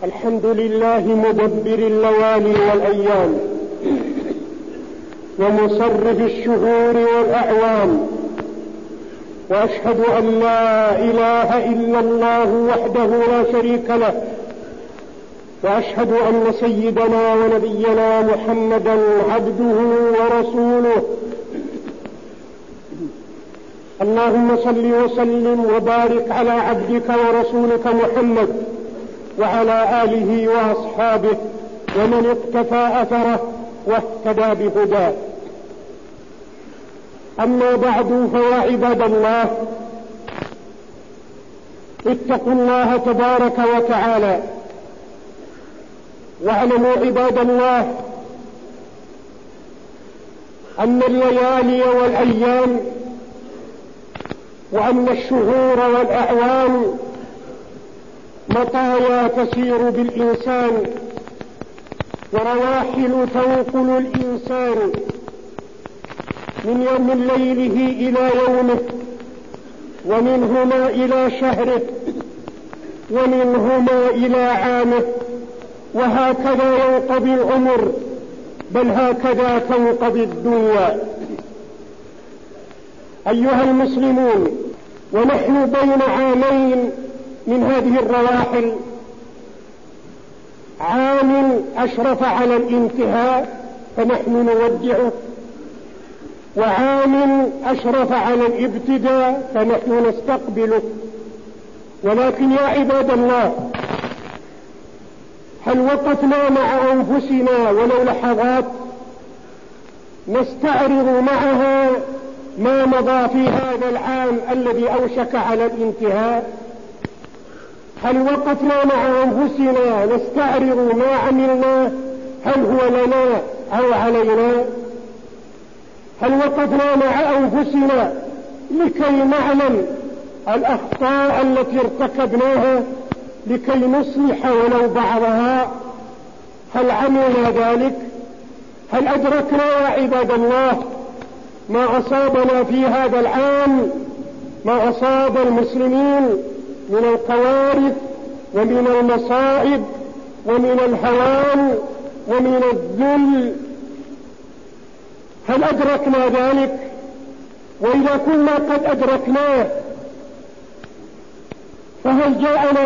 الحمد لله مدبر الليالي والأيام ومصرف الشهور والأعوام، وأشهد أن لا إله إلا الله وحده لا شريك له، وأشهد أن سيدنا ونبينا محمدا عبده ورسوله. اللهم صل وسلم وبارك على عبدك ورسولك محمد وعلى آله وأصحابه ومن اقتفى أثره واهتدى بهداه. أما بعد، فيا عباد الله، اتقوا الله تبارك وتعالى، واعلموا عباد الله أن الليالي والأيام وأن الشهور والأعوام مطايا تسير بالإنسان، ورواحل تنقل الإنسان من ليله إلى يومه، ومنهما إلى شهره، ومنهما إلى عامه، وهكذا ينقضي العمر، بل هكذا تنقضي الدنيا. أيها المسلمون، ونحن بين عامين من هذه الرواحل، عام أشرف على الانتهاء فنحن نودعه، وعام أشرف على الابتداء فنحن نستقبله. ولكن يا عباد الله، هل وقفنا مع أنفسنا ولو لحظات نستعرض معها ما مضى في هذا العام الذي أوشك على الانتهاء؟ هل وقفنا مع أنفسنا نستعرض ما عملنا، هل هو لنا أو علينا؟ هل وقفنا مع أنفسنا لكي نعلم الأخطاء التي ارتكبناها لكي نصلح ولو بعضها؟ هل عملنا ذلك؟ هل أدركنا يا عباد الله ما أصابنا في هذا العام، ما أصاب المسلمين من الكوارث ومن المصائب ومن الهوان ومن الذل؟ هل أدركنا ذلك؟ وإذا كنا قد أدركناه، فهل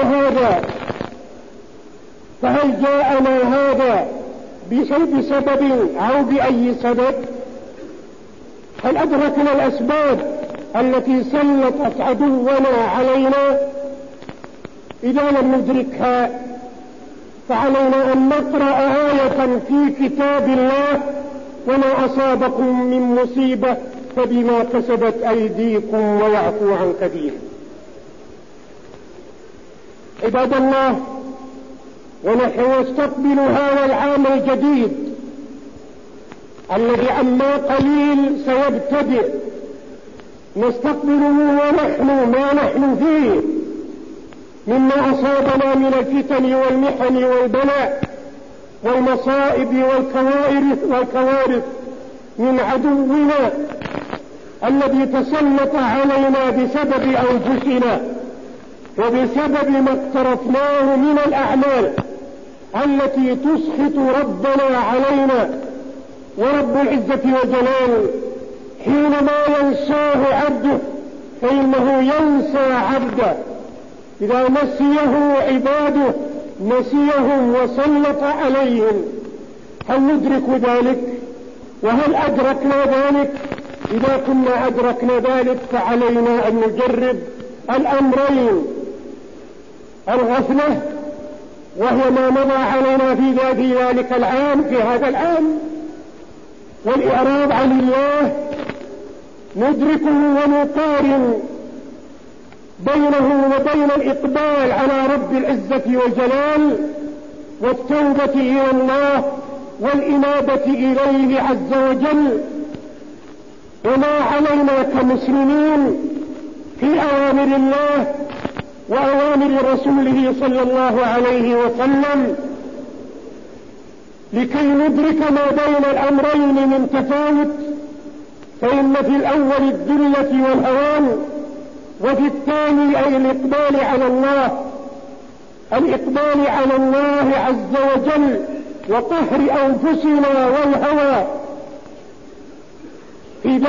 جاءنا هذا بسبب أو بأي سبب؟ هل أدركنا الأسباب التي سلطت عدونا علينا؟ إذا لم ندركها فعلينا أن نقرأ آية في كتاب الله: وما أصابكم من مصيبة فبما كسبت أيديكم ويعفو عن كثير. عباد الله، ونحن نستقبل هذا العام الجديد الذي عما قليل سيبتدئ، نستقبله ونحن ما نحن فيه مما أصابنا من الفتن والمحن والبلاء والمصائب والكوارث من عدونا الذي تسلط علينا بسبب أنفسنا وبسبب ما اقترفناه من الأعمال التي تسخط ربنا علينا. ورب العزة وجلاله حينما ينساه عبده فإنه ينسى عبده، إذا نسيه عباده نسيهم وسلط عليهم. هل ندرك ذلك؟ وهل أدركنا ذلك؟ إذا كنا أدركنا ذلك فعلينا أن نجرب الأمرين: الغفلة وهي ما مضى علينا في ذلك العام، في هذا العام، والإعراض عن الله. ندركه ونقارن بينه وبين الإقبال على رب العزة والجلال والتوبة إلى الله والإنابة إليه عز وجل. وما علينا كمسلمين في أوامر الله وأوامر رسوله صلى الله عليه وسلم لكي ندرك ما بين الأمرين من تفاوت، فإن في الأول الذلة والهوان، وفي الثاني أي الإقبال على الله. الإقبال على الله عز وجل وقهر أنفسنا والهوى في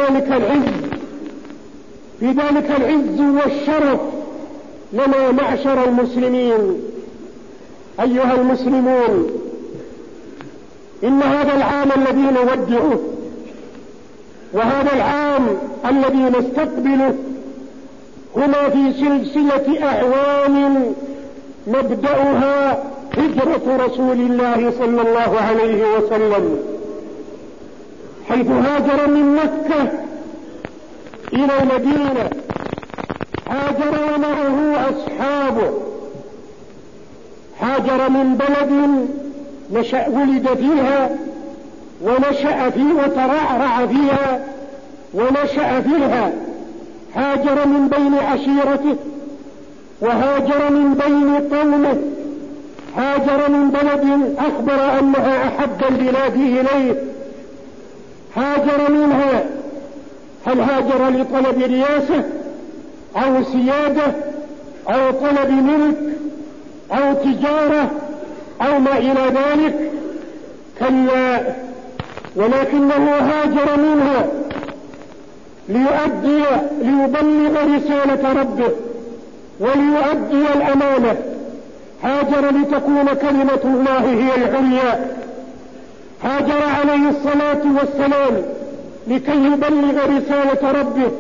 ذلك العز والشرف لنا معشر المسلمين. أيها المسلمون، إن هذا العام الذي نودعه وهذا العام الذي نستقبله هما في سلسلة أعوام مبدأها هجرة رسول الله صلى الله عليه وسلم، حيث هاجر من مكة إلى المدينة، هاجر ومعه أصحابه، هاجر من بلد ولد فيها ونشأ فيها وترعرع فيها ونشأ فيها، هاجر من بين عشيرته وهاجر من بين قومه، هاجر من بلد أخبر أنها أحب البلاد إليه، هاجر منها، هل هاجر لطلب رياسة أو سيادة أو طلب ملك أو تجارة أو ما إلى ذلك؟ كلا، ولكنه هاجر منها ليبلغ رسالة ربه وليؤدي الأمانة، هاجر لتكون كلمة الله هي العليا، هاجر عليه الصلاة والسلام لكي يبلغ رسالة ربه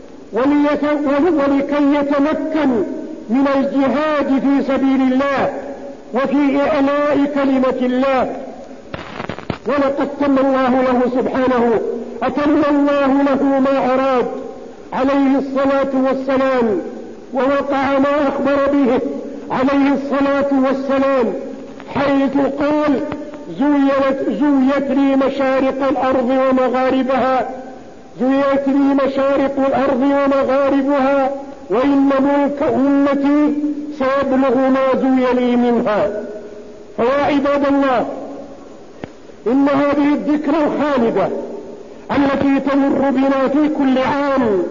ولكي يتمكن من الجهاد في سبيل الله وفي إعلاء كلمة الله. ولقد تم الله له سبحانه، أتم الله له ما أراد عليه الصلاة والسلام، ووقع ما أخبر به عليه الصلاة والسلام، حيث قال: زويت لي مشارق الأرض ومغاربها، زويت لي مشارق الأرض ومغاربها، وإن ملك أمتي سيبلغ ما زوي لي منها. فيا عباد الله، إن هذه الذكرى الخالدة التي تمر بنا في كل عام،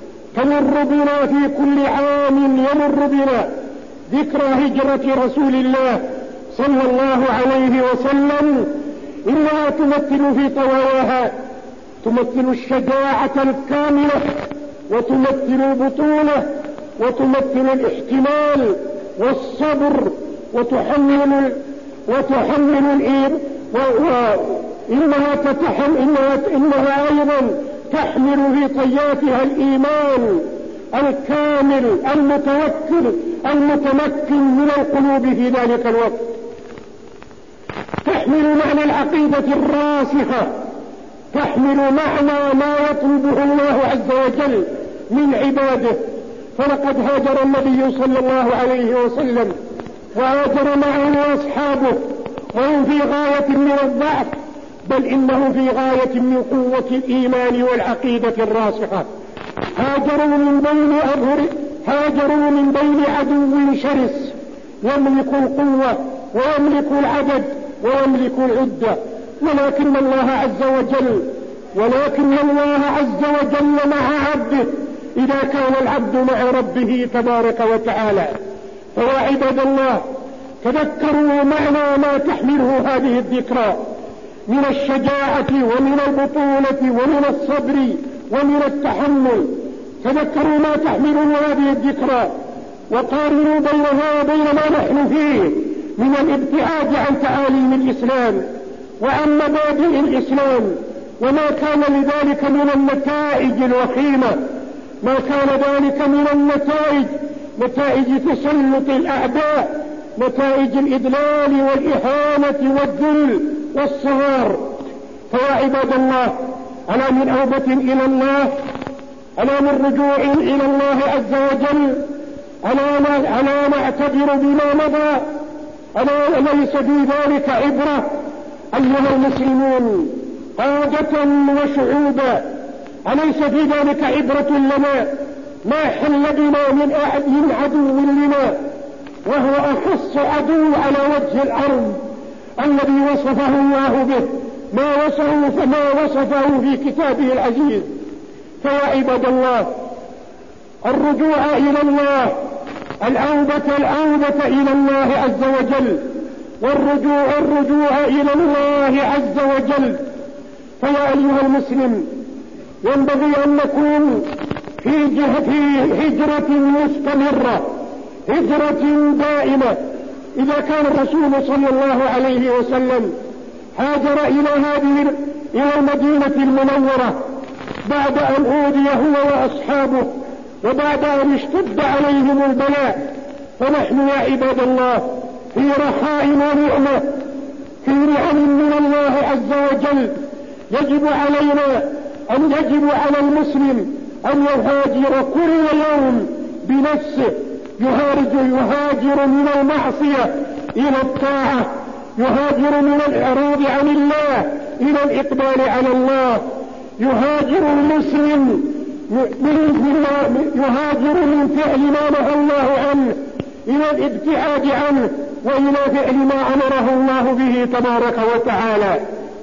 يمر بنا ذكرى هجرة رسول الله صلى الله عليه وسلم، إنها تمثل في طواياها، تمثل الشجاعة الكاملة، وتمثل البطولة، وتمثل الاحتمال والصبر، إنها أيضا تحمل في طياتها الإيمان الكامل المتمكن من القلوب في ذلك الوقت، تحمل معنى العقيدة الراسخة، تحمل معنى ما يطلبه الله عز وجل من عباده. فلقد هاجر النبي صلى الله عليه وسلم وهاجر معه أصحابه وهم في غاية من الضعف، بل إنهم في غاية من قوة الإيمان والعقيدة الراسخة. هاجروا من بين عدو شرس يملك القوة ويملك العدد ويملك العدة، ولكن الله عز وجل مع عبده إذا كان العبد مع ربه تبارك وتعالى. فيا عباد الله، تذكروا معنى ما تحمله هذه الذكرى من الشجاعة ومن البطولة ومن الصبر ومن التحمل، تذكروا ما تحمله هذه الذكرى، وقارنوا بينها وبين ما نحن فيه من الابتعاد عن تعاليم الإسلام وعن مبادئ الإسلام، وما كان لذلك من النتائج الوخيمة، ما كان ذلك من النتائج، نتائج تسلط الأعداء، نتائج الإذلال والإهانة والذل والصغار. فيا عباد الله، ألا من أوبة إلى الله، ألا من رجوع إلى الله عز وجل، ألا نعتبر بما مضى، ألا ليس في ذلك عبرة أيها المسلمون قادة وشعوبا؟ أليس في ذلك عبرة لنا ما حل بنا من عدو لنا، وهو أخص عدو على وجه الأرض الذي وصفه الله به ما وصفه في كتابه العزيز. فيا عباد الله، الرجوع إلى الله الأوبة إلى الله عز وجل، والرجوع إلى الله عز وجل. فيا أيها المسلم، ينبغي أن نكون في هجرة مستمرة، هجرة دائمة. إذا كان الرسول صلى الله عليه وسلم هاجر إلى المدينة المنورة بعد أن أوذي هو وأصحابه وبعد أن اشتد عليهم البلاء، فنحن يا عباد الله في رخاء ونعمة، في نعم من الله عز وجل. يجب على المسلم أن يهاجر كل يوم بنفسه، يهاجر من المعصية إلى الطاعة، يهاجر من الإعراض عن الله إلى الإقبال على الله. يهاجر المسلم يهاجر من فعل ما نهى الله عنه إلى الابتعاد عنه وإلى فعل ما أمره الله به تبارك وتعالى.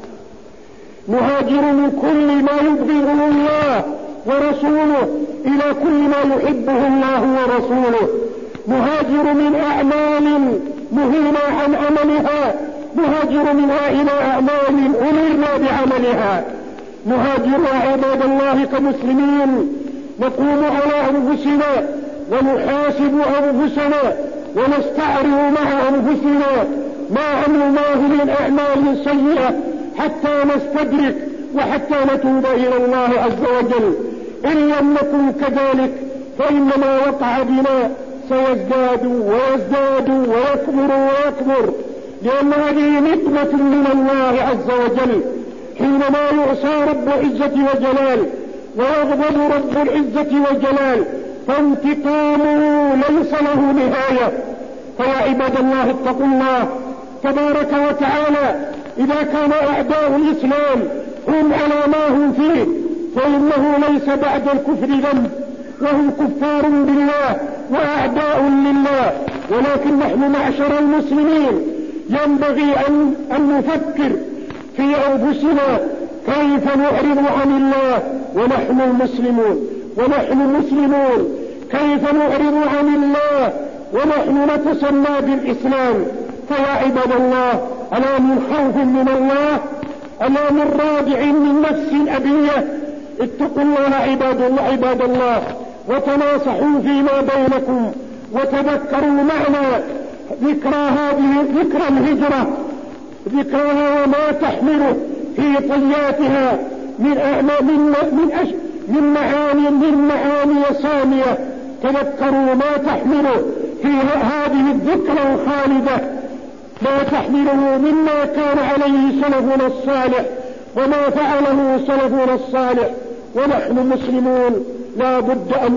نهاجر من كل ما يبغضه الله ورسوله إلى كل ما يحبه الله ورسوله. نهاجر من أعمال نهينا عن عملها، نهاجر منها إلى أعمال أمرنا بعملها. نهاجر يا عباد الله كمسلمين، نقوم على أنفسنا ونحاسب أنفسنا ونستعرض مع أنفسنا ما عملناه من أعمال سيئة حتى نستدرك وحتى نتوب إلى الله عز وجل. إن لم نكن كذلك فإن ما وقع بنا سيزداد ويزداد ويكبر، لأن هذه نقمة من الله عز وجل. حينما يعصى رب العزة وجلال ويغضب رب العزة وجلال فانتقامه ليس له نهاية. فيا عباد الله اتقوا الله تبارك وتعالى. إذا كان أعداء الإسلام هم على ما هم فيه فإنه ليس بعد الكفر ذنب، وهم كفار بالله وأعداء لله. ولكن نحن معشر المسلمين ينبغي أن نفكر في أنفسنا كيف نعرض عن الله ونحن مسلمون، كيف نعرض عن الله ونحن نتسمى بالإسلام. فيا عباد الله، ألا من خوف من الله، ألا من رادع من نفس أبية. اتقوا الله عباد الله وتناصحوا فيما بينكم، وتذكروا معنا ذكرى الهجرة، ذكرها وما تحمله في طياتها من معاني سامية. تذكروا ما تحمله في هذه الذكرى الخالدة، ما تحمله مما كان عليه سلفنا الصالح وما فعله سلفنا الصالح. ونحن مسلمون لا بد أن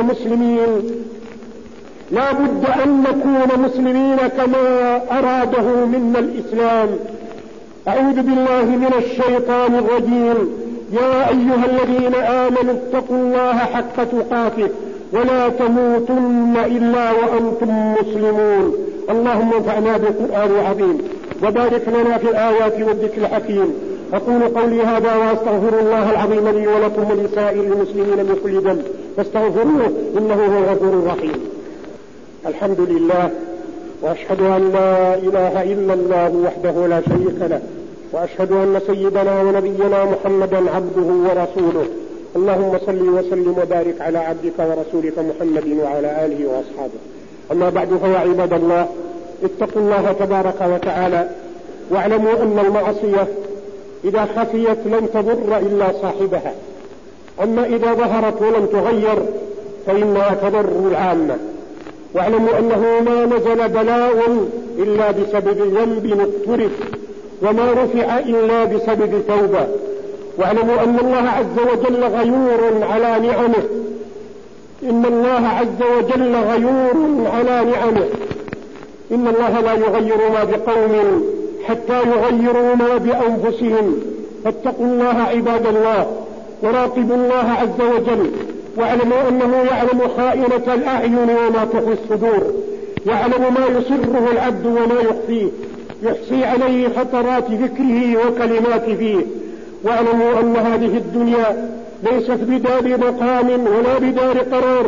نكون مسلمين كما أراده منا الإسلام. أعوذ بالله من الشيطان الرجيم. يا أيها الذين آمنوا اتقوا الله حق تقاته ولا تموتن إلا وأنتم مسلمون. اللهم انفعنا بالقرآن العظيم وبارك لنا في الآيات والذكر الحكيم. أقول قولي هذا وأستغفر الله العظيم لي ولكم ولسائر المسلمين من كل ذنب فاستغفروه إنه هو الغفور الرحيم. الحمد لله، وأشهد أن لا إله إلا الله وحده لا شريك له، وأشهد أن سيدنا ونبينا محمدا عبده ورسوله. اللهم صل وسلم وبارك على عبدك ورسولك محمد وعلى آله وأصحابه. أما بعد، فيا عباد الله اتقوا الله تبارك وتعالى، واعلموا أن المعصية إذا خفيت لن تضر إلا صاحبها، أما إذا ظهرت ولم تغير فإنها تضر العامة. واعلموا أنه ما نزل بلاء إلا بسبب ذنب اقترف، وما رفع إلا بسبب توبة. واعلموا أن الله عز وجل غيور على نعمه، إن الله عز وجل غيور على نعمه. إن الله لا يغير ما بقوم حتى يغيروا ما بأنفسهم. فاتقوا الله عباد الله وراقبوا الله عز وجل، واعلموا أنه يعلم خائنة الأعين وما تخفي الصدور، يعلم ما يسره العبد وما يخفيه، يحصي عليه خطرات ذكره وكلمات فيه. واعلموا أن هذه الدنيا ليست بدار مقام ولا بدار قرار،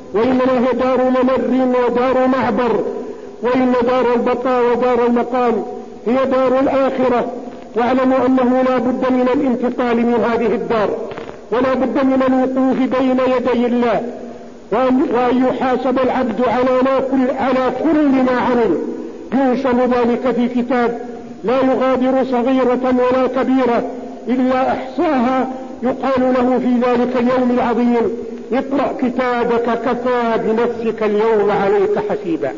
وإنما هي دار ممر ودار معبر، وإن دار البقاء ودار المقام هي دار الآخرة. واعلموا أنه لا بد من الانتقال من هذه الدار، ولا بد من الوقوف بين يدي الله، وأن يحاسب العبد على كل ما عمل. ينشر ذلك في كتاب لا يغادر صغيرة ولا كبيرة إلا أحصاها، يقال له في ذلك اليوم العظيم: اقرأ كتابك كفى بنفسك اليوم عليك حسيبا.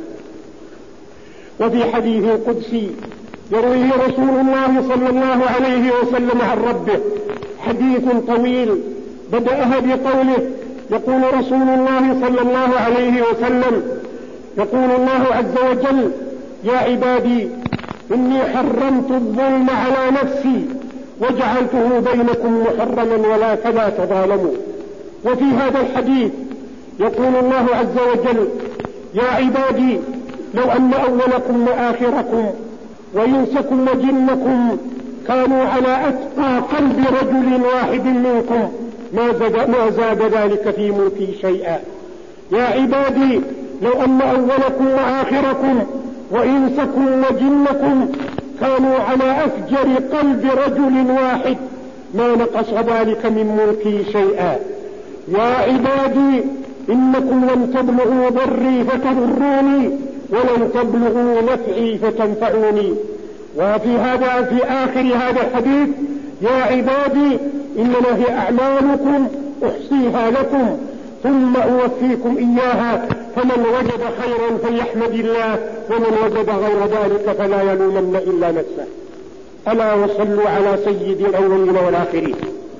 وفي حديث قدسي يرويه رسول الله صلى الله عليه وسلم عن ربه، حديث طويل بدأها بقوله: يقول رسول الله صلى الله عليه وسلم، يقول الله عز وجل: يا عبادي إني حرمت الظلم على نفسي وجعلته بينكم محرما فلا تظالموا. وفي هذا الحديث يقول الله عز وجل: يا عبادي لو أن أولكم وآخركم وإنسكم وجنكم كانوا على أتقى قلب رجل واحد منكم ما زاد ذلك في ملكي شيئا. يا عبادي لو أن أولكم وآخركم وإنسكم وجنكم كانوا على أفجر قلب رجل واحد ما نقص ذلك من ملكي شيئا. يا عبادي إنكم لن تبلغوا ضري فتضروني ولن تبلغوا نفعي فتنفعوني. في آخر هذا الحديث: يا عبادي إنما هي أعمالكم أحصيها لكم ثم أوفيكم إياها، فمن وجد خيرا فليحمد الله ومن وجد غير ذلك فلا يلومن إلا نفسه. ألا وصلوا على سيد الأولين والآخرين،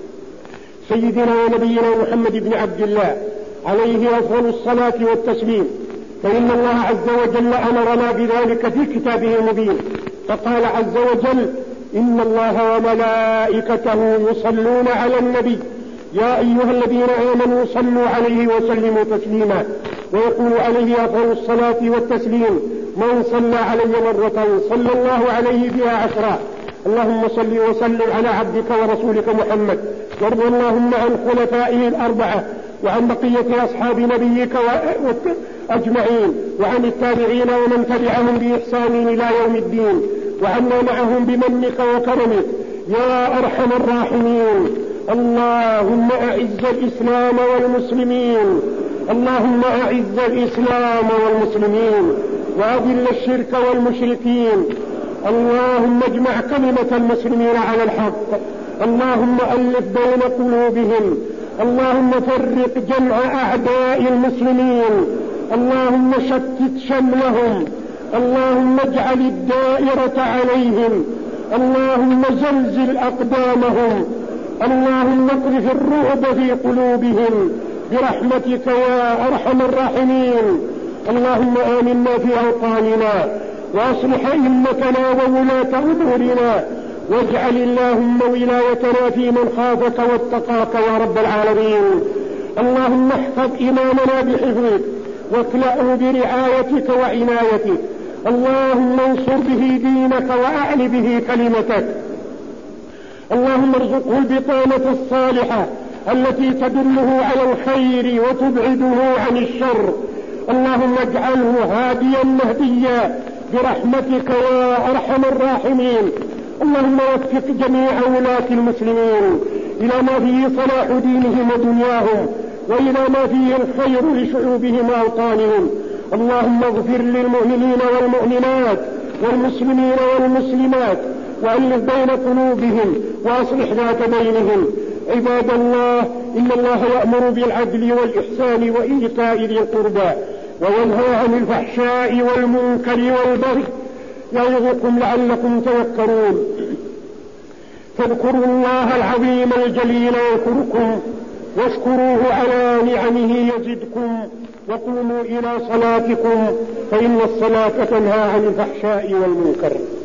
سيدنا ونبينا محمد بن عبد الله عليه أفضل الصلاة والتسليم. فإن الله عز وجل أمرنا بذلك في كتابه المبين، فقال عز وجل: إن الله وملائكته يصلون على النبي يا أيها الذين آمنوا صلوا عليه وسلموا تسليما. ويقول عليه أفضل الصلاة والتسليم: من صلى علي مرة صلى الله عليه بها عشرا. اللهم صل وسلم على عبدك ورسولك محمد، وارض اللهم عن خلفائه الأربعة وعن بقية أصحاب نبيك أجمعين، وعن التابعين ومن تبعهم بإحسان إلى يوم الدين، وعنا معهم بمنك وكرمك يا أرحم الراحمين. اللهم أعز الإسلام والمسلمين، اللهم أعز الإسلام والمسلمين وأذل الشرك والمشركين. اللهم اجمع كلمة المسلمين على الحق، اللهم ألف بين قلوبهم، اللهم فرق جمع أعداء المسلمين، اللهم شتت شملهم، اللهم اجعل الدائرة عليهم، اللهم زلزل أقدامهم، اللهم اقذف الرعب في قلوبهم برحمتك يا أرحم الراحمين. اللهم آمنا في أوطاننا وأصلح أئمتنا وولاة أمورنا، واجعل اللهم ولايتنا في من خافك واتقاك يا رب العالمين. اللهم احفظ إمامنا بحفظك واكلأه برعايتك وعنايتك، اللهم انصر به دينك وأعل به كلمتك. اللهم ارزقه البطانة الصالحة التي تدله على الخير وتبعده عن الشر. اللهم اجعله هاديا مهديا برحمتك يا أرحم الراحمين. اللهم وفق جميع ولاة المسلمين إلى ما فيه صلاح دينهم ودنياهم، وإلى ما فيه الخير لشعوبهم وأوطانهم. اللهم اغفر للمؤمنين والمؤمنات والمسلمين والمسلمات، وألف بين قلوبهم وأصلح ذات بينهم. عباد الله، إن الله يأمر بالعدل والإحسان وإيتاء ذي القربى وينهى عن الفحشاء والمنكر والبغي يعظكم لعلكم تذكرون. فاذكروا الله العظيم الجليل يذكركم، واشكروه على نعمه يزدكم، وقوموا إلى صلاتكم فإن الصلاة تنهى عن الفحشاء والمنكر.